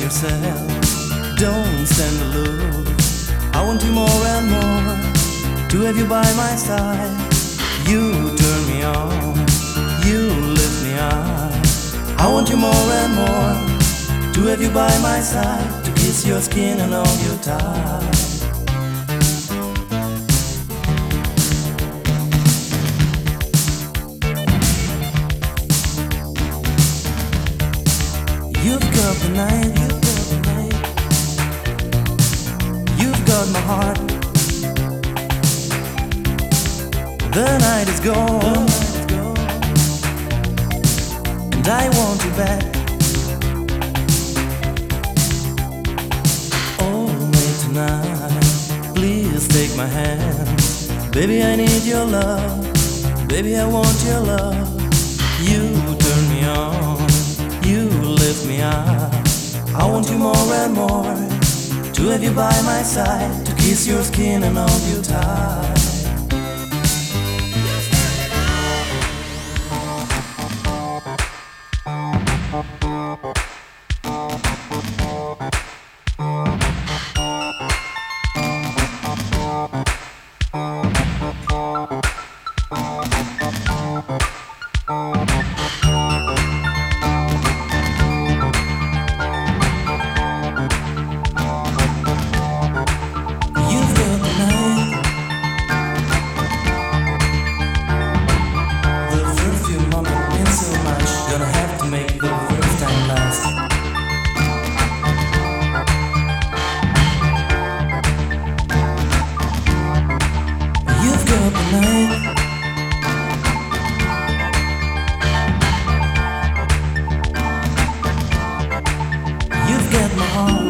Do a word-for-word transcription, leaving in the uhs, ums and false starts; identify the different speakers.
Speaker 1: yourself, don't stand aloof. I want you more and more, to have you by my side. You turn me on, you lift me up. I want you more and more, to have you by my side, to kiss your skin and hold you tight. You've got the night, you've got the night. You've got my heart. The night is gone, and I want you back. Hold me tonight, please take my hand. Baby, I need your love. Baby, I want your love. You turn me on, you lift me up. I want you more and more, to have you by my side, to kiss your skin and hold you tight. You've got my heart.